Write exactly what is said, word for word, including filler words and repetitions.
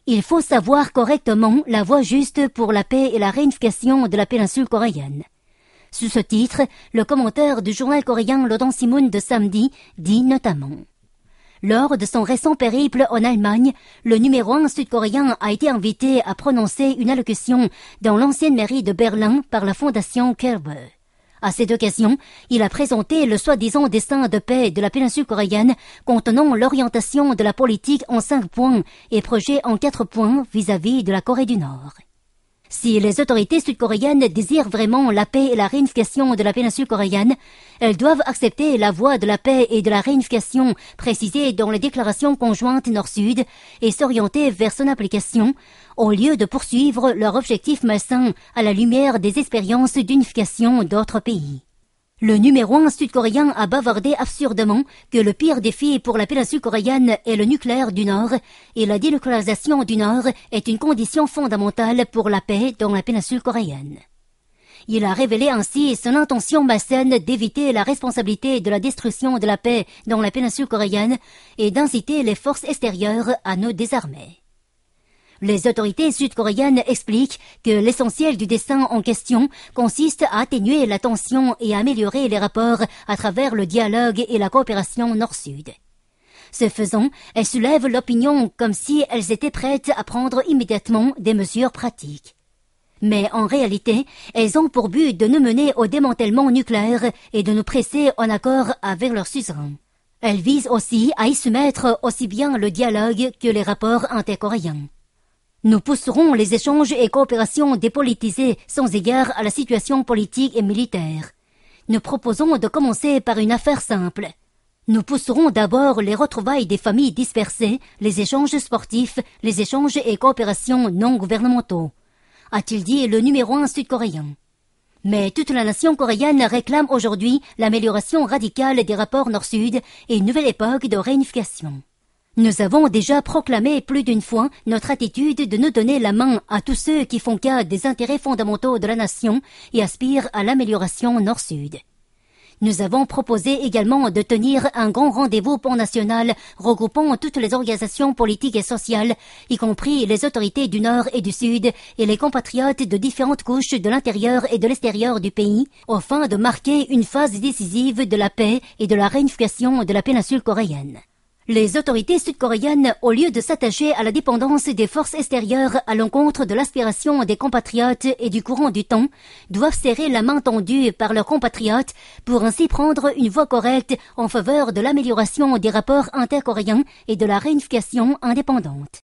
Il faut savoir correctement la voie juste pour la paix et la réunification de la péninsule coréenne. Sous ce titre, le commentaire du journal coréen Rodong Sinmun de samedi dit notamment: lors de son récent périple en Allemagne, le numéro un sud-coréen a été invité à prononcer une allocution dans l'ancienne mairie de Berlin par la fondation Kerbe. À cette occasion, il a présenté le soi-disant dessein de paix de la péninsule coréenne contenant l'orientation de la politique en cinq points et projet en quatre points vis-à-vis de la Corée du Nord. Si les autorités sud-coréennes désirent vraiment la paix et la réunification de la péninsule coréenne, elles doivent accepter la voie de la paix et de la réunification précisée dans les déclarations conjointes Nord-Sud et s'orienter vers son application, au lieu de poursuivre leur objectif malsain à la lumière des expériences d'unification d'autres pays. Le numéro un sud-coréen a bavardé absurdement que le pire défi pour la péninsule coréenne est le nucléaire du Nord et la dénucléarisation du Nord est une condition fondamentale pour la paix dans la péninsule coréenne. Il a révélé ainsi son intention malsaine d'éviter la responsabilité de la destruction de la paix dans la péninsule coréenne et d'inciter les forces extérieures à nous désarmer. Les autorités sud-coréennes expliquent que l'essentiel du dessein en question consiste à atténuer la tension et à améliorer les rapports à travers le dialogue et la coopération nord-sud. Ce faisant, elles soulèvent l'opinion comme si elles étaient prêtes à prendre immédiatement des mesures pratiques. Mais en réalité, elles ont pour but de nous mener au démantèlement nucléaire et de nous presser en accord avec leurs suzerains. Elles visent aussi à y soumettre aussi bien le dialogue que les rapports intercoréens. Nous pousserons les échanges et coopérations dépolitisées sans égard à la situation politique et militaire. Nous proposons de commencer par une affaire simple. Nous pousserons d'abord les retrouvailles des familles dispersées, les échanges sportifs, les échanges et coopérations non gouvernementaux, a-t-il dit le numéro un sud-coréen. Mais toute la nation coréenne réclame aujourd'hui l'amélioration radicale des rapports nord-sud et une nouvelle époque de réunification. Nous avons déjà proclamé plus d'une fois notre attitude de nous donner la main à tous ceux qui font cas des intérêts fondamentaux de la nation et aspirent à l'amélioration nord-sud. Nous avons proposé également de tenir un grand rendez-vous pan-national regroupant toutes les organisations politiques et sociales, y compris les autorités du Nord et du Sud et les compatriotes de différentes couches de l'intérieur et de l'extérieur du pays, afin de marquer une phase décisive de la paix et de la réunification de la péninsule coréenne. Les autorités sud-coréennes, au lieu de s'attacher à la dépendance des forces extérieures à l'encontre de l'aspiration des compatriotes et du courant du temps, doivent serrer la main tendue par leurs compatriotes pour ainsi prendre une voie correcte en faveur de l'amélioration des rapports intercoréens et de la réunification indépendante.